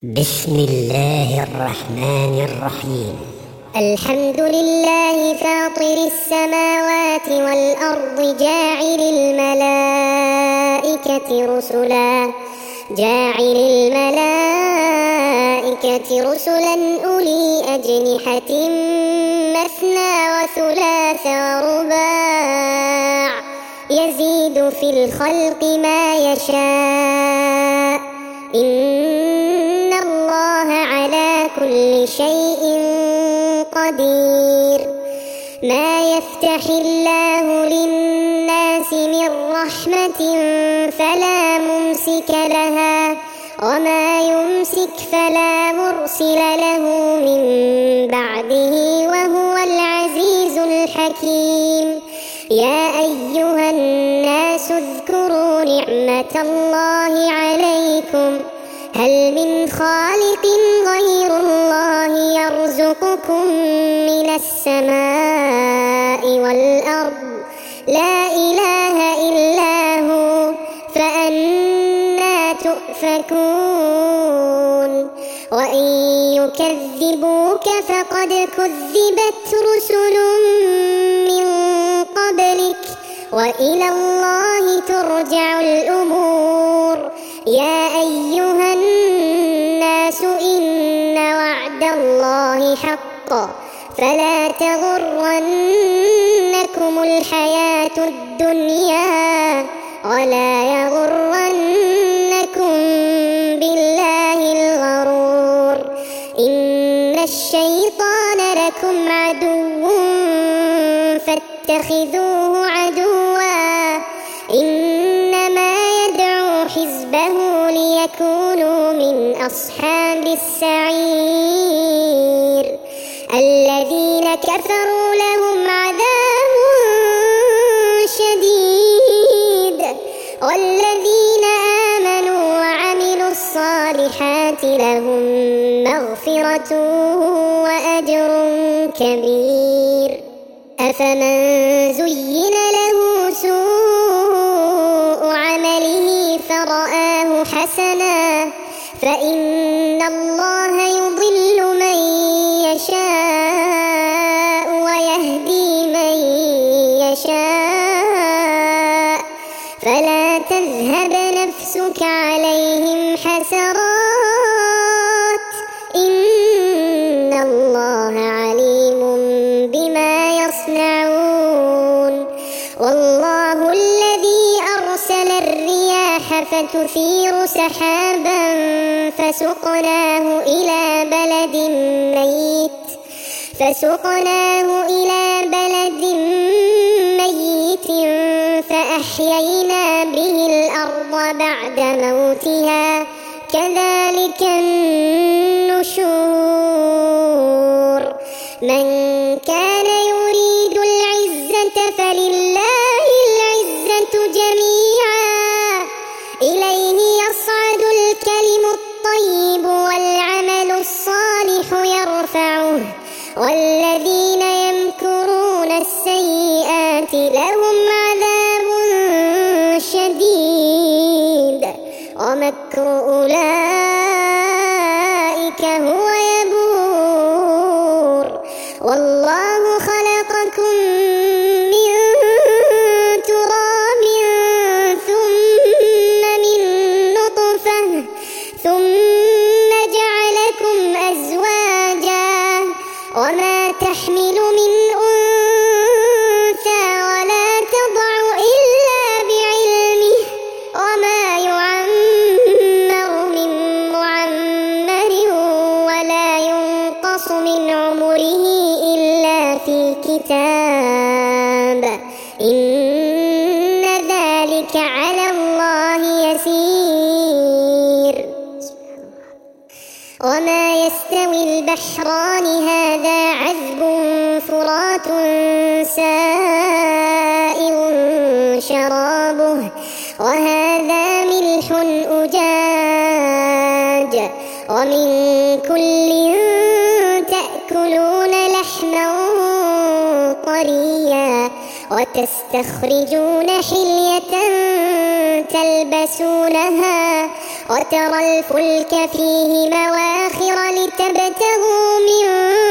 بسم الله الرحمن الرحيم. الحمد لله فاطر السماوات والأرض جاعل الملائكة رسلا أولي أجنحة مثنى وثلاث ورباع يزيد في الخلق ما يشاء إن الله على كل شيء قدير. ما يفتح الله للناس من رحمة فلا ممسك لها وما يمسك فلا مرسل له من بعده وهو العزيز الحكيم. يا أيها الناس اذكروا نعمة الله عليكم هل من خالق غير الله يرزقكم من السماء والأرض لا إله إلا هو فأنى تؤفكون. وإن يكذبوك فقد كذبت رسل من قبلك وإلى الله ترجع الأمور. يا أيها الناس إن وعد الله حق فلا تغرنكم الحياة الدنيا ولا يغرنكم بالله الغرور. إن الشيطان لكم عدو فاتخذوه عدوا إنما يدعو حزبه ليكونوا من أصحاب السعير. الذين كفروا لهم عذاب شديد والذين آمنوا وعملوا الصالحات لهم مغفرة وأجر كبير. أفمن زين له سوء عمله فرآه حسنا فإن الله يضل من يشاء ويهدي من يشاء فلا تذهب نفسك عليهم حسرات إن الله عليم بما يصنعون. والله الذي أرسل الرياح فتثير سحابا فسقناه إلى بلد ميت فأحيينا به الأرض بعد موتها كذلك النشور. من كان يريد العزة فلله العزة جميعا إليه يصعد الكلم الطيب والعمل الصالح يرفعه والذين يمكرون السيئات لهم عذاب شديد ومكر أولئك هو يبور. والله خلقكم من تراب ثم من نطفة ثم جعلكم أزواجا وما تحمل من أنثى ولا تضع إلا بعلمه وما يعمر من معمر ولا ينقص من عمره إلا في كتاب إن ذلك على الله يسير. وما يستوي البحران هذا عذب فرات سائغ شرابه وهذا ملح أجاج ومن كل تأكلون لحما طريا وتستخرجون حلية تلبسونها وترى الفلك فيه مواخر لتبتغوا من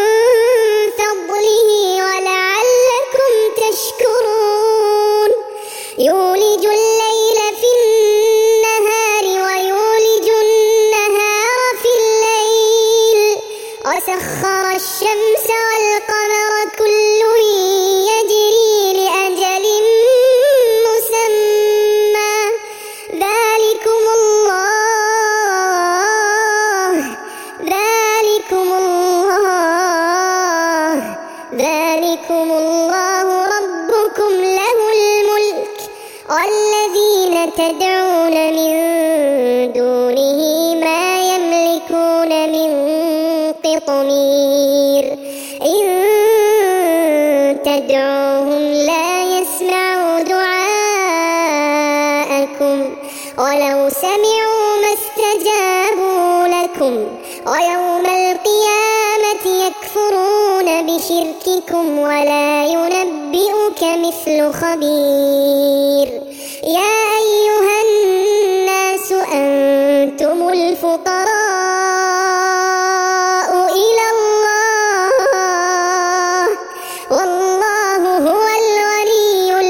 فضله ولعلكم تشكرون يولج الليل في النهار ويولج النهار في الليل وسخر الشمس والقمر كل يجري لأجل مسمى ذلكم الله ربكم له الملك والذين تدعون من دونه ما يملكون من قطمير إن تدعوهم لا يسمعوا دعاءكم ولو سمعوا ما استجابوا لكم ويوم القيامة يكفرون بشرككم ولا ينبئك مثل خبير يا أيها الناس أنتم الفقراء إلى الله والله هو الغني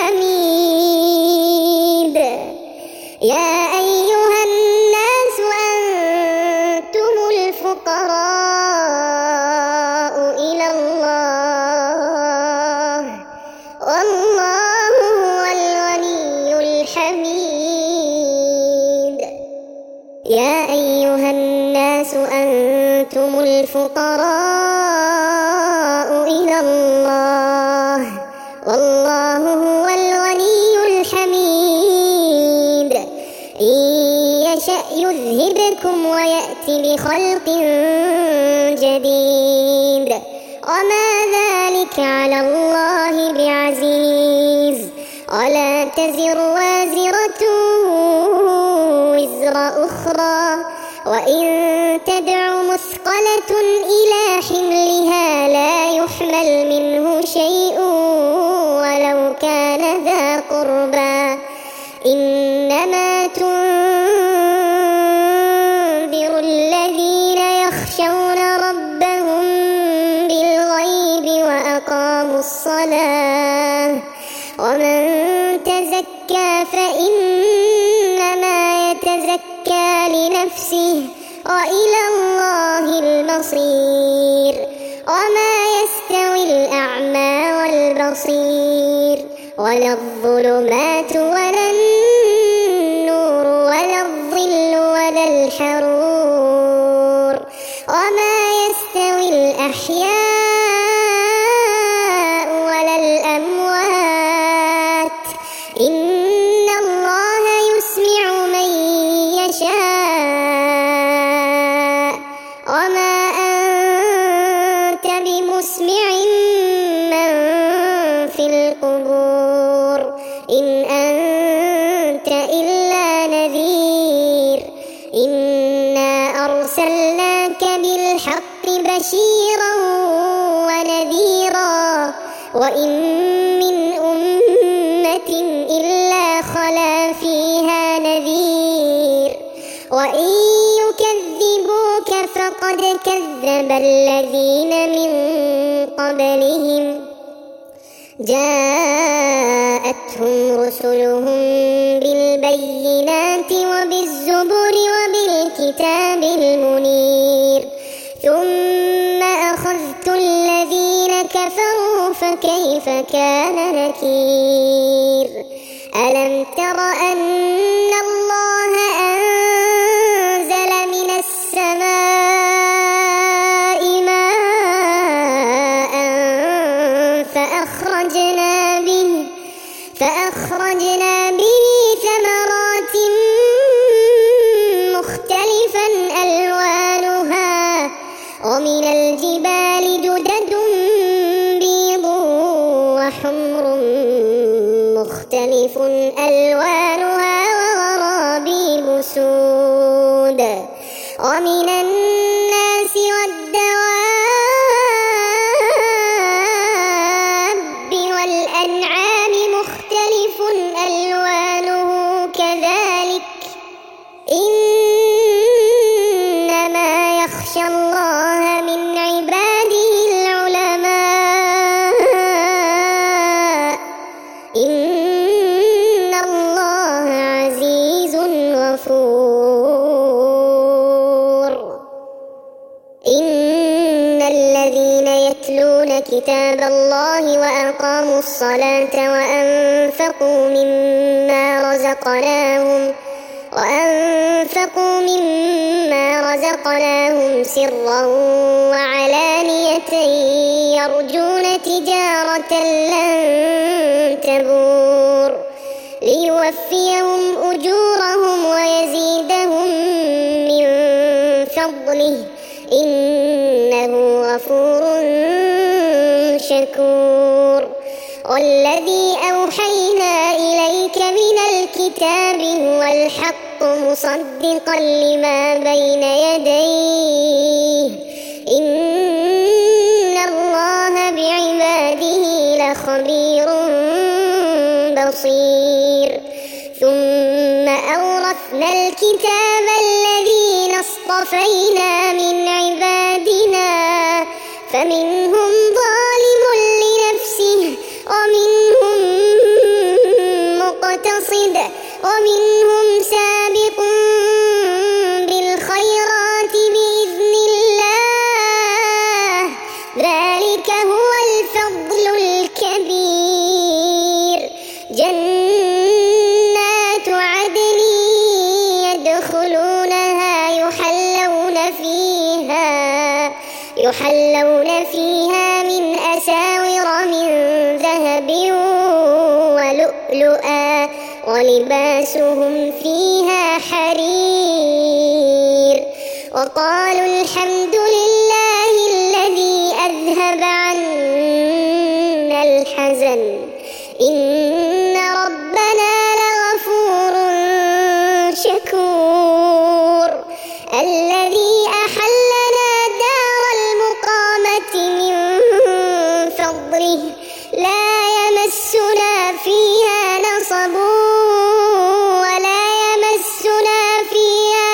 الحميد يا أيها الناس أنتم الفقراء إلى الله والله هو الغني الحميد يا أيها الناس أنتم الفقراء إلى الله والله هو الغني الحميد إن يشأ يذهبكم ويأتي بخلق جديد وما ذلك على الله بعزيز ولا تزر وازرة وزر أخرى وإن تدع مثقلة إلى حملها لا يحمل منه شيء ولو كان ذا قربى إنما تنذر الذين يخشون ربهم بالغيب وأقاموا الصلاة ومن تزكى فإنما يتزكى لنفسه وإلى الله المصير وما يستوي الأعمى والبصير ولا الظلمات ولا النور ولا الظل ولا الحرور وما يستوي الأحياء ولا الأموات إن الله يسمع من يشاء وما أنت بمسمع من في القبور إن أنت إلا نذير إنا أرسلناك بالحق بشيرا ونذيرا وإن من أمة إلا خلا فيها نذير وإن يكذبوك فقد كذب الذين من قبلهم جاءتهم رسلهم بالبينات وبالزبر وبالكتاب المنير ثم أخذت الذين كفروا فكيف كان نكير ألم تر أن الله أنزل من السماء ماء فأخرجنا به ثمرات مختلفا ألوانها ومن الجبال جدد بيض وحمر مختلف ألوانها وغرابيب سود ومن الناس والدواب والأنعام مختلف ألوانه كذلك كتاب الله وأقاموا الصلاة وأنفقوا مما رزقناهم سرا وعلانية يرجون تجارة لن تبور ليوفيهم أجورهم ويزيدهم من فضله إنه غفور شكور. والذي أوحينا إليك من الكتاب هو الحق مصدقا لما بين يديه إن الله بعباده لخبير بصير. ثم أورثنا الكتاب الذين اصطفينا من عبادنا فمنهم ظالم لنفسه ومنهم مقتصد ومنهم سابق بالخيرات بإذن الله ذلك هو الفضل الكبير. جنات عدن يدخلونها يحلون فيها من أساور من ذهب ولؤلؤا ولباسهم فيها حرير. وقالوا الحمد لله الذي أذهب عنا الحزن إن ربنا لغفور شكور. الذي أحلنا دار المقامة من فضله لا يمسنا فيها نصب ولا يمسنا فيها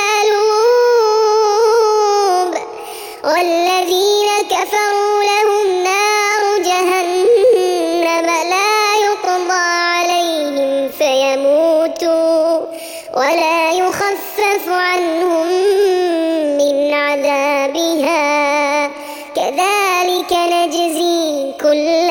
لغوب. والذين كفروا لهم نار جهنم لا يقضى عليهم فيموتوا ولا يخفف عنهم من عذابها كذلك نجزي كل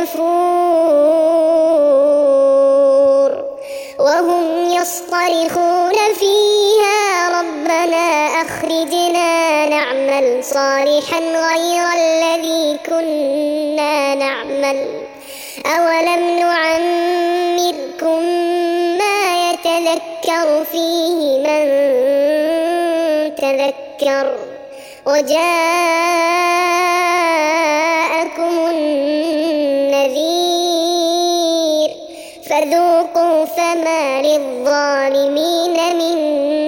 كفور. وهم يصطرخون فيها ربنا أخرجنا نعمل صالحا غير الذي كنا نعمل أولم نعمركم ما يتذكر فيه من تذكر وجاءكم النذير فذوقوا فما للظالمين من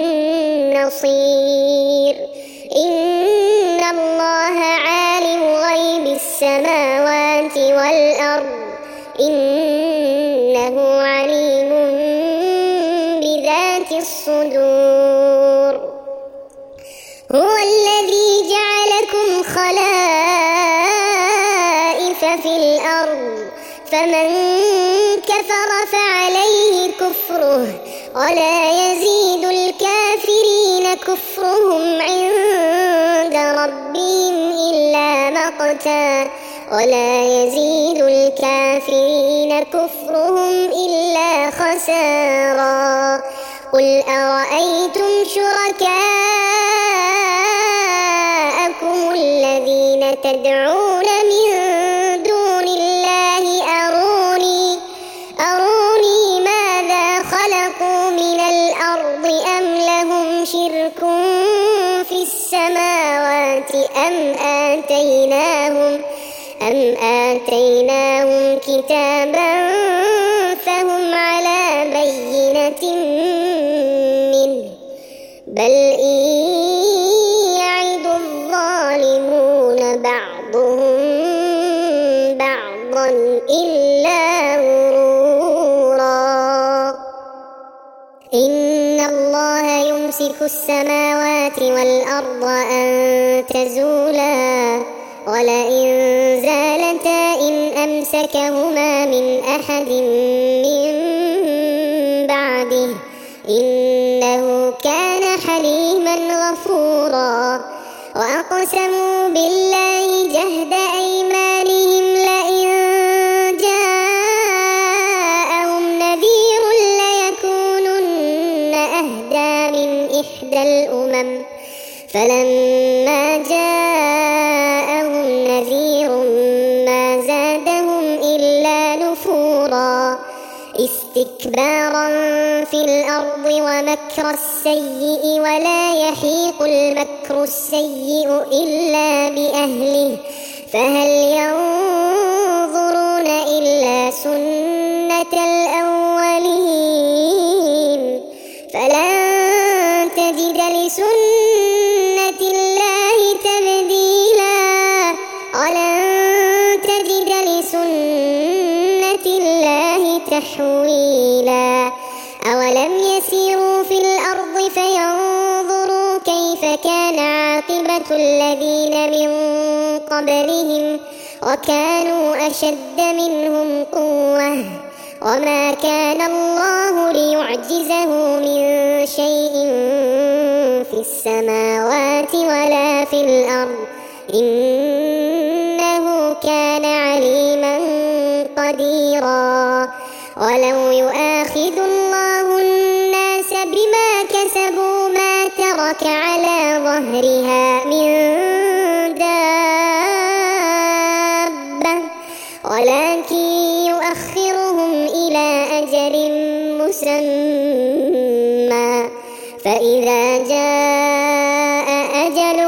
نصير. إن الله عالم غيب السماوات والأرض إنه عليم بذات الصدور. هو الذي جعلكم خلائف في الأرض فمن كفر فعليه كفره ولا يزيد الكافرين كفرهم عند ربهم إلا مقتا ولا يزيد الكافرين كفرهم إلا خسارا. قل أرأيتم شركاءكم الذين تدعون من دون الله أروني ماذا خلقوا من الأرض أم لهم شرك في السماوات أم آتيناهم كتابا فهم على بينة منه بل إن يعد الظالمون بعضهم بعضا إلا غرورا. إن الله يمسك السماوات والأرض أن تزولا ولئن زالتا إن أمسكهما من أحد من بعده إنه كان حليما غفورا. وأقسموا بالله جهد أيمانهم الأمم فلما جاءهم نذير ما زادهم إلا نفورا استكبارا في الأرض ومكر السيء ولا يحيق المكر السيء إلا بأهله فهل ينظرون إلا سنة الأولين فلن تجد لسنة الله تبديلا ولن تجد لسنة الله تحويلا أولم يسيروا في الأرض فينظروا كيف كان عاقبة الذين من قبلهم وكانوا أشد منهم قوة وما كان الله ليعجزه من شيء في السماوات ولا في الأرض إنه كان عليما قديرا ولو يؤاخذ الله الناس بما كسبوا ما ترك على ظهرها من دابة ولكن يؤخرهم إلى أجل مسمى فإذا جاء أجلهم